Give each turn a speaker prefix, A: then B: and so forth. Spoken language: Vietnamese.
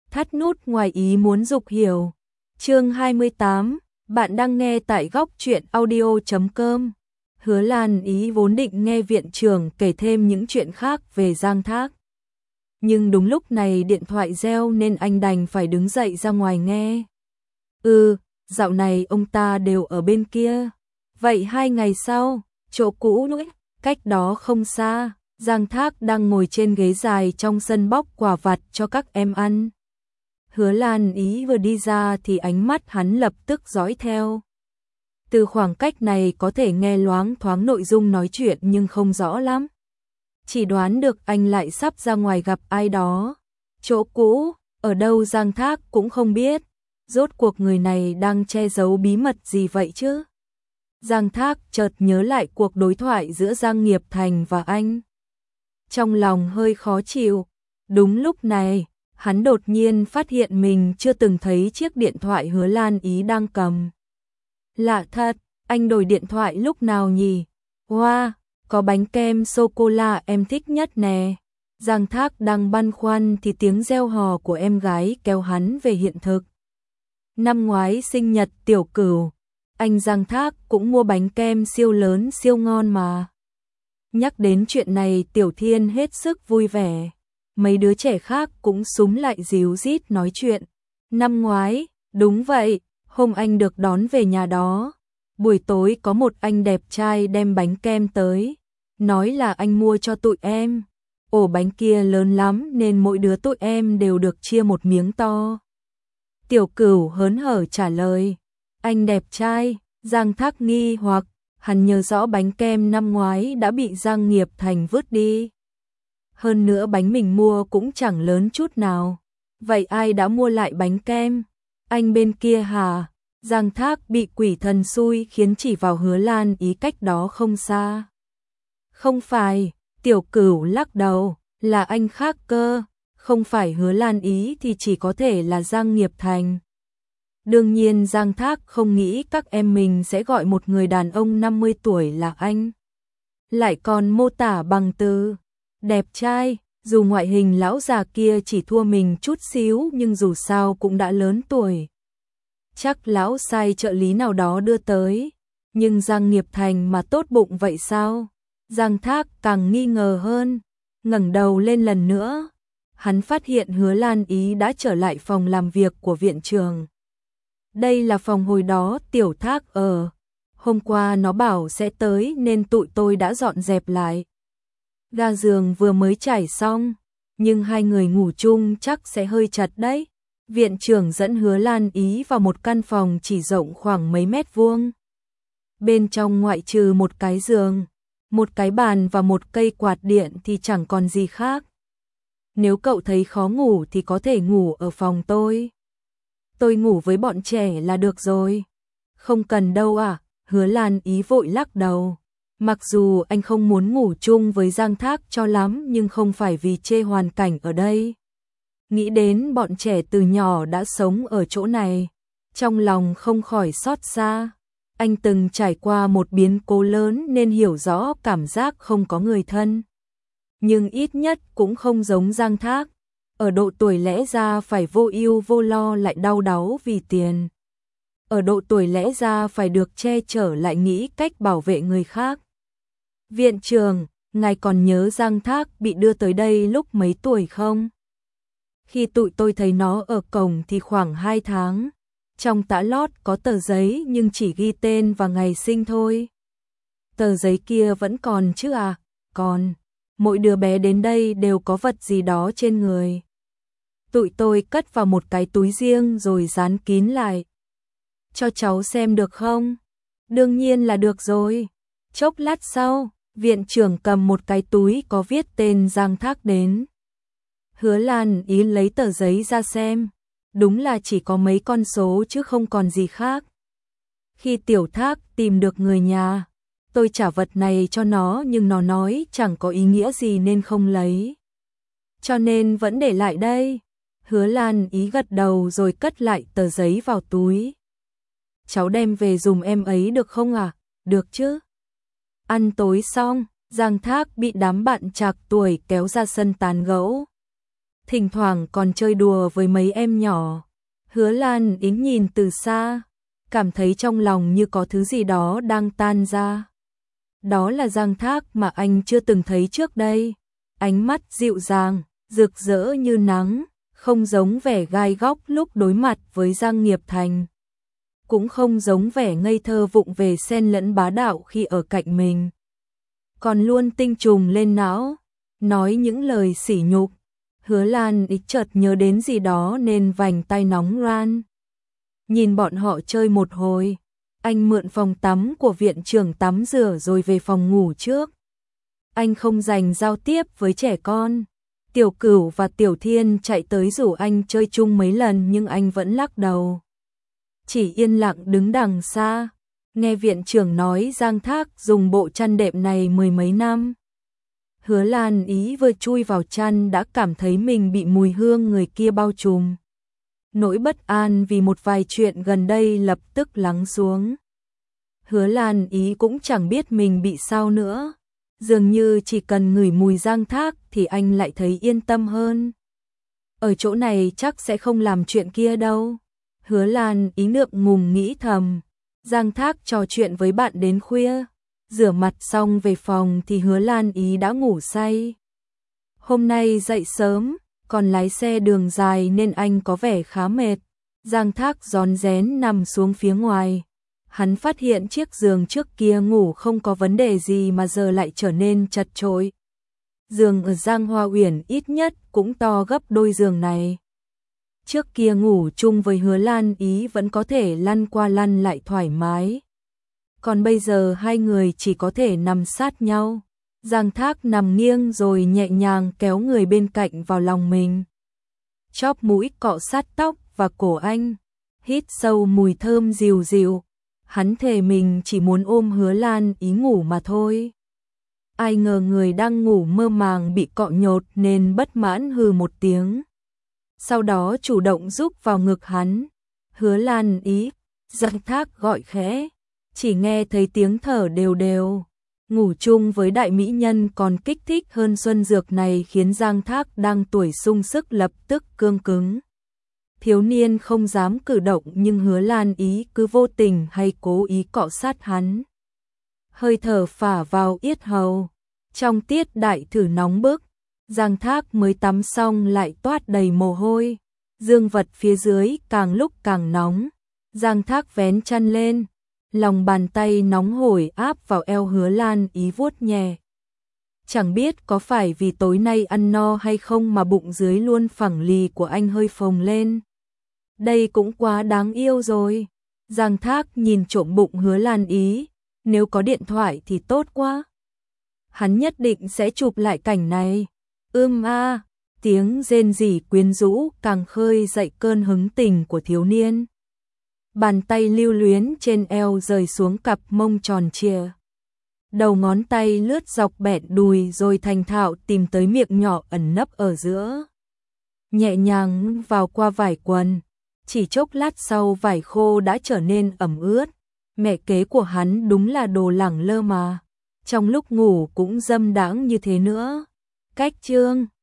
A: Thắt nút ngoài ý muốn dục hiểu. Chương 28, bạn đang nghe tại góc truyện audio.com. Hứa Lan Ý vốn định nghe viện trưởng kể thêm những chuyện khác về Giang Thác. Nhưng đúng lúc này điện thoại reo nên anh đành phải đứng dậy ra ngoài nghe. Dạo này ông ta đều ở bên kia. Vậy 2 ngày sau, chỗ cũ nữa, cách đó không xa, Giang Thác đang ngồi trên ghế dài trong sân bóc quà vặt cho các em ăn. Hứa Lan Ý vừa đi ra thì ánh mắt hắn lập tức dõi theo. Từ khoảng cách này có thể nghe loáng thoáng nội dung nói chuyện nhưng không rõ lắm. Chỉ đoán được anh lại sắp ra ngoài gặp ai đó. Chỗ cũ, ở đâu Giang Thác cũng không biết. Rốt cuộc người này đang che giấu bí mật gì vậy chứ? Giang Thác chợt nhớ lại cuộc đối thoại giữa Giang Nghiệp Thành và anh. Trong lòng hơi khó chịu. Đúng lúc này, hắn đột nhiên phát hiện mình chưa từng thấy chiếc điện thoại Hứa Lan Ý đang cầm. Lạ thật, anh đổi điện thoại lúc nào nhỉ? Wow, có bánh kem sô-cô-la em thích nhất nè. Giang Thác đang băn khoăn thì tiếng reo hò của em gái kéo hắn về hiện thực. Năm ngoái sinh nhật Tiểu Cửu, anh Giang Thác cũng mua bánh kem siêu lớn siêu ngon mà. Nhắc đến chuyện này Tiểu Thiên hết sức vui vẻ. Mấy đứa trẻ khác cũng súm lại díu dít nói chuyện. Năm ngoái, đúng vậy, hôm anh được đón về nhà đó. Buổi tối có một anh đẹp trai đem bánh kem tới. Nói là anh mua cho tụi em. Ổ bánh kia lớn lắm nên mỗi đứa tụi em đều được chia một miếng to. Tiểu Cửu hớn hở trả lời. Anh đẹp trai, Giang Thác nghi hoặc, hắn nhớ rõ bánh kem năm ngoái đã bị Giang Nghiệp Thành vứt đi. Hơn nữa bánh mình mua cũng chẳng lớn chút nào. Vậy ai đã mua lại bánh kem? Anh bên kia hả? Giang Thác bị quỷ thần xui khiến chỉ vào Hứa Lan Ý cách đó không xa. Không phải, Tiểu Cửu lắc đầu, là anh khác cơ. Không phải Hứa Lan Ý thì chỉ có thể là Giang Nghiệp Thành. Đương nhiên Giang Thác không nghĩ các em mình sẽ gọi một người đàn ông 50 tuổi là anh. Lại còn mô tả bằng từ đẹp trai, dù ngoại hình lão già kia chỉ thua mình chút xíu nhưng dù sao cũng đã lớn tuổi. Chắc lão sai trợ lý nào đó đưa tới, nhưng Giang Nghiệp Thành mà tốt bụng vậy sao? Giang Thác càng nghi ngờ hơn, ngẩng đầu lên lần nữa. Hắn phát hiện Hứa Lan Ý đã trở lại phòng làm việc của viện trưởng. Đây là phòng hồi đó Tiểu Thác ở. Hôm qua nó bảo sẽ tới nên tụi tôi đã dọn dẹp lại. Ga giường vừa mới trải xong, nhưng hai người ngủ chung chắc sẽ hơi chật đấy. Viện trưởng dẫn Hứa Lan Ý vào một căn phòng chỉ rộng khoảng mấy mét vuông. Bên trong ngoại trừ một cái giường, một cái bàn và một cây quạt điện thì chẳng còn gì khác. Nếu cậu thấy khó ngủ thì có thể ngủ ở phòng tôi. Tôi ngủ với bọn trẻ là được rồi. Không cần đâu à, Hứa Lan Ý vội lắc đầu. Mặc dù anh không muốn ngủ chung với Giang Thác cho lắm nhưng không phải vì chê hoàn cảnh ở đây. Nghĩ đến bọn trẻ từ nhỏ đã sống ở chỗ này, trong lòng không khỏi xót xa. Anh từng trải qua một biến cố lớn nên hiểu rõ cảm giác không có người thân. Nhưng ít nhất cũng không giống Giang Thác. Ở độ tuổi lẽ ra phải vô ưu vô lo lại đau đáu vì tiền. Ở độ tuổi lẽ ra phải được che chở lại nghĩ cách bảo vệ người khác. Viện trưởng, ngài còn nhớ Giang Thác bị đưa tới đây lúc mấy tuổi không? Khi tụi tôi thấy nó ở cổng thì khoảng 2 tháng. Trong tã lót có tờ giấy nhưng chỉ ghi tên và ngày sinh thôi. Tờ giấy kia vẫn còn chứ à? Còn. Mỗi đứa bé đến đây đều có vật gì đó trên người. Tụi tôi cất vào một cái túi riêng rồi dán kín lại. Cho cháu xem được không? Đương nhiên là được rồi. Chốc lát sau, viện trưởng cầm một cái túi có viết tên Giang Thác đến. Hứa Lan Ý lấy tờ giấy ra xem. Đúng là chỉ có mấy con số chứ không còn gì khác. Khi Tiểu Thác tìm được người nhà, tôi trả vật này cho nó nhưng nó nói chẳng có ý nghĩa gì nên không lấy. Cho nên vẫn để lại đây. Hứa Lan Ý gật đầu rồi cất lại tờ giấy vào túi. Cháu đem về dùm em ấy được không à? Được chứ. Ăn tối xong, Giang Thác bị đám bạn trạc tuổi kéo ra sân tán gẫu. thỉnh thoảng còn chơi đùa với mấy em nhỏ. Hứa Lan Ý nhìn từ xa, cảm thấy trong lòng như có thứ gì đó đang tan ra. Đó là Giang Thác mà anh chưa từng thấy trước đây. Ánh mắt dịu dàng, rực rỡ như nắng, không giống vẻ gai góc lúc đối mặt với Giang Nghiệp Thành. Cũng không giống vẻ ngây thơ vụng về xen lẫn bá đạo khi ở cạnh mình. Còn luôn tinh trùng lên não, nói những lời sỉ nhục. Hứa Lan Ý chợt nhớ đến gì đó nên vành tay nóng ran. Nhìn bọn họ chơi một hồi, anh mượn phòng tắm của viện trưởng tắm rửa rồi về phòng ngủ trước. Anh không dành giao tiếp với trẻ con. Tiểu Cửu và Tiểu Thiên chạy tới rủ anh chơi chung mấy lần nhưng anh vẫn lắc đầu. Chỉ yên lặng đứng đằng xa, nghe viện trưởng nói Giang Thác dùng bộ chăn đệm này mười mấy năm. Hứa Lan Ý vừa chui vào chăn đã cảm thấy mình bị mùi hương người kia bao trùm. Nỗi bất an vì một vài chuyện gần đây lập tức lắng xuống. Hứa Lan Ý cũng chẳng biết mình bị sao nữa. Dường như chỉ cần ngửi mùi Giang Thác thì anh lại thấy yên tâm hơn. Ở chỗ này chắc sẽ không làm chuyện kia đâu. Hứa Lan Ý ngượng ngùng nghĩ thầm. Giang Thác trò chuyện với bạn đến khuya. Rửa mặt xong về phòng thì Hứa Lan Ý đã ngủ say. Hôm nay dậy sớm, còn lái xe đường dài nên anh có vẻ khá mệt. Giang Thác rón rén nằm xuống phía ngoài. Hắn phát hiện chiếc giường trước kia ngủ không có vấn đề gì mà giờ lại trở nên chật chội. Giường ở Giang Hoa Uyển ít nhất cũng to gấp đôi giường này. Trước kia ngủ chung với Hứa Lan Ý vẫn có thể lăn qua lăn lại thoải mái. Còn bây giờ hai người chỉ có thể nằm sát nhau. Giang Thác nằm nghiêng rồi nhẹ nhàng kéo người bên cạnh vào lòng mình. Chóp mũi cọ sát tóc và cổ anh. Hít sâu mùi thơm dịu dịu. Hắn thề mình chỉ muốn ôm Hứa Lan Ý ngủ mà thôi. Ai ngờ người đang ngủ mơ màng bị cọ nhột nên bất mãn hừ một tiếng. Sau đó chủ động rúc vào ngực hắn. Hứa Lan Ý, Giang Thác gọi khẽ. Chỉ nghe thấy tiếng thở đều đều. Ngủ chung với đại mỹ nhân còn kích thích hơn xuân dược này khiến Giang Thác đang tuổi sung sức lập tức cương cứng. Thiếu niên không dám cử động nhưng Hứa Lan Ý cứ vô tình hay cố ý cọ sát hắn. Hơi thở phả vào yết hầu. Trong tiết đại thử nóng bức, Giang Thác mới tắm xong lại toát đầy mồ hôi. Dương vật phía dưới càng lúc càng nóng. Giang Thác vén chăn lên. Lòng bàn tay nóng hổi áp vào eo Hứa Lan Ý vuốt nhẹ. Chẳng biết có phải vì tối nay ăn no hay không mà bụng dưới luôn phẳng lì của anh hơi phồng lên. Đây cũng quá đáng yêu rồi. Giang Thác nhìn trộm bụng Hứa Lan Ý. Nếu có điện thoại thì tốt quá. Hắn nhất định sẽ chụp lại cảnh này. Tiếng rên rỉ quyến rũ càng khơi dậy cơn hứng tình của thiếu niên. Bàn tay lưu luyến trên eo rời xuống cặp mông tròn trịa. Đầu ngón tay lướt dọc bẹn đùi rồi thành thạo tìm tới miệng nhỏ ẩn nấp ở giữa. Nhẹ nhàng vào qua vải quần. Chỉ chốc lát sau vải khô đã trở nên ẩm ướt. Mẹ kế của hắn đúng là đồ lẳng lơ mà. Trong lúc ngủ cũng dâm đãng như thế nữa. Cách chương